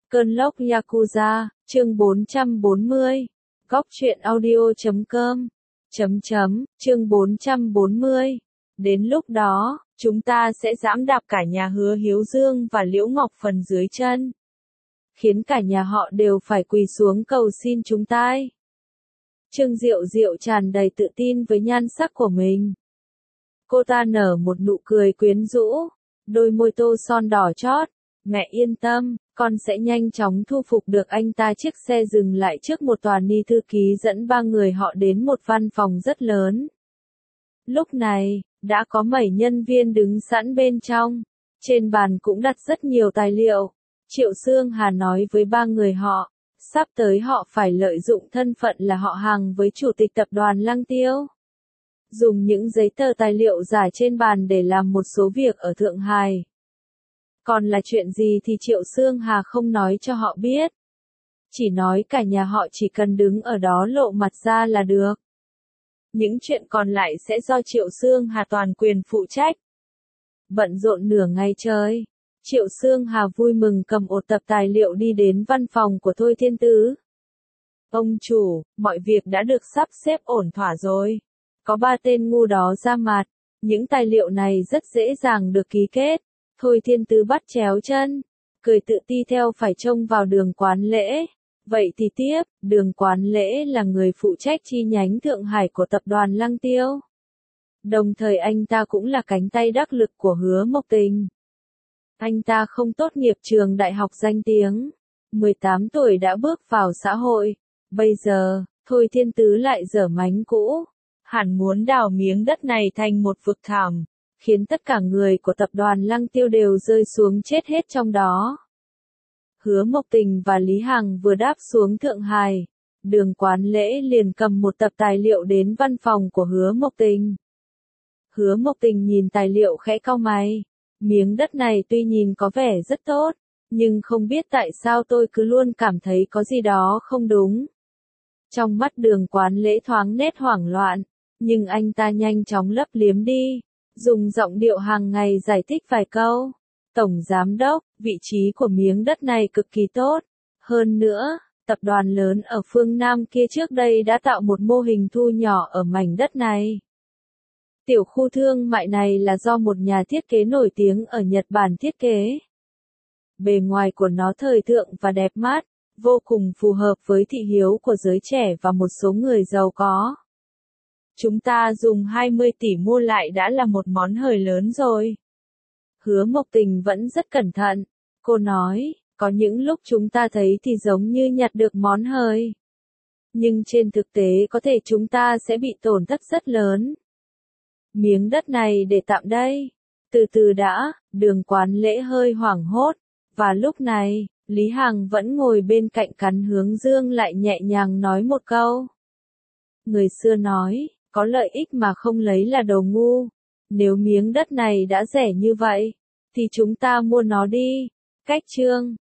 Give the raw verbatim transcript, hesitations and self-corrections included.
Cơn lốc Yakuza, chương bốn trăm bốn mươi. Góc truyện audio chấm com. Chấm chấm, chương bốn trăm bốn mươi. Đến lúc đó, chúng ta sẽ giẫm đạp cả nhà Hứa Hiếu Dương và Liễu Ngọc Phần dưới chân. Khiến cả nhà họ đều phải quỳ xuống cầu xin chúng ta. Trương Diệu Diệu tràn đầy tự tin với nhan sắc của mình. Cô ta nở một nụ cười quyến rũ, đôi môi tô son đỏ chót. Mẹ yên tâm, con sẽ nhanh chóng thu phục được anh ta. Chiếc xe dừng lại trước một tòa ni thư ký dẫn ba người họ đến một văn phòng rất lớn. Lúc này, đã có bảy nhân viên đứng sẵn bên trong. Trên bàn cũng đặt rất nhiều tài liệu. Triệu Xương Hà nói với ba người họ, sắp tới họ phải lợi dụng thân phận là họ hàng với chủ tịch tập đoàn Lăng Tiêu. Dùng những giấy tờ tài liệu giả trên bàn để làm một số việc ở Thượng Hải. Còn là chuyện gì thì Triệu Xương Hà không nói cho họ biết. Chỉ nói cả nhà họ chỉ cần đứng ở đó lộ mặt ra là được. Những chuyện còn lại sẽ do Triệu Xương Hà toàn quyền phụ trách. Bận rộn nửa ngày trời, Triệu Xương Hà vui mừng cầm một tập tài liệu đi đến văn phòng của Thôi Thiên Tứ. Ông chủ, mọi việc đã được sắp xếp ổn thỏa rồi. Có ba tên ngu đó ra mặt, những tài liệu này rất dễ dàng được ký kết. Thôi Thiên Tứ bắt chéo chân, cười tự ti theo phải trông vào Đường Quán Lễ. Vậy thì tiếp, Đường Quán Lễ là người phụ trách chi nhánh Thượng Hải của tập đoàn Lăng Tiêu. Đồng thời anh ta cũng là cánh tay đắc lực của Hứa Mộc Tình. Anh ta không tốt nghiệp trường đại học danh tiếng, mười tám tuổi đã bước vào xã hội. Bây giờ, Thôi Thiên Tứ lại dở mánh cũ, hẳn muốn đào miếng đất này thành một vực thẳm, khiến tất cả người của tập đoàn Lăng Tiêu đều rơi xuống chết hết trong đó. Hứa Mộc Tình và Lý Hằng vừa đáp xuống Thượng Hải, Đường Quán Lễ liền cầm một tập tài liệu đến văn phòng của Hứa Mộc Tình. Hứa Mộc Tình nhìn tài liệu khẽ cau mày, miếng đất này tuy nhìn có vẻ rất tốt, nhưng không biết tại sao tôi cứ luôn cảm thấy có gì đó không đúng. Trong mắt Đường Quán Lễ thoáng nét hoảng loạn, nhưng anh ta nhanh chóng lấp liếm đi. Dùng giọng điệu hàng ngày giải thích vài câu. Tổng giám đốc, vị trí của miếng đất này cực kỳ tốt. Hơn nữa, tập đoàn lớn ở phương Nam kia trước đây đã tạo một mô hình thu nhỏ ở mảnh đất này. Tiểu khu thương mại này là do một nhà thiết kế nổi tiếng ở Nhật Bản thiết kế. Bề ngoài của nó thời thượng và đẹp mắt, vô cùng phù hợp với thị hiếu của giới trẻ và một số người giàu có. Chúng ta dùng hai mươi tỷ mua lại đã là một món hời lớn rồi. Hứa Mộc Tình vẫn rất cẩn thận. Cô nói, có những lúc chúng ta thấy thì giống như nhặt được món hời. Nhưng trên thực tế có thể chúng ta sẽ bị tổn thất rất lớn. Miếng đất này để tạm đây. Từ từ đã, Đường Quán Lễ hơi hoảng hốt. Và lúc này, Lý Hằng vẫn ngồi bên cạnh cắn hướng dương lại nhẹ nhàng nói một câu. Người xưa nói, có lợi ích mà không lấy là đồ ngu. Nếu miếng đất này đã rẻ như vậy, thì chúng ta mua nó đi. Cách chương